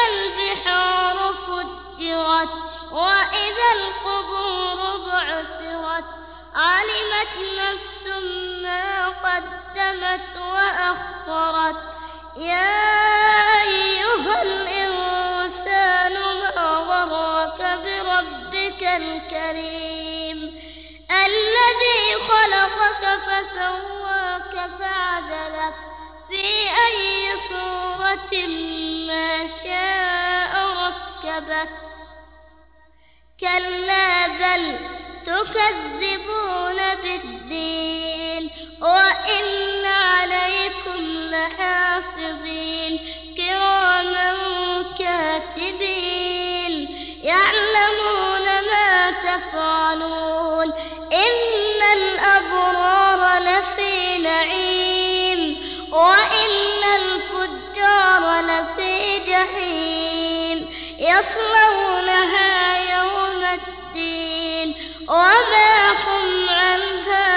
البحار فجرت وإذا القبور بعثرت علمت نفس ما قدمت وأخرت يا أيها الإنسان ما غرك بربك الكريم الذي خلقك فسواك فعدلك في أي صورة ما شاء ركبك كلا بل تكذبون بالدين وإن عليكم لحافظين كراما كاتبين يعلمون ما تفعلون إن الأبرار لفي نعيم وإن الفجار لفي جحيم يصلونها يوم الدين وما هم عنها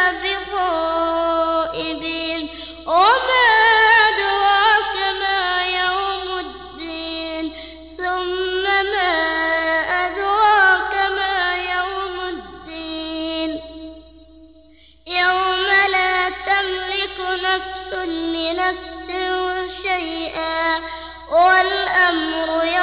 بغائبين وما أدراك ما يوم الدين ثم ما أدراك ما يوم الدين يوم لا تملك نفس لنفس شيئا والأمر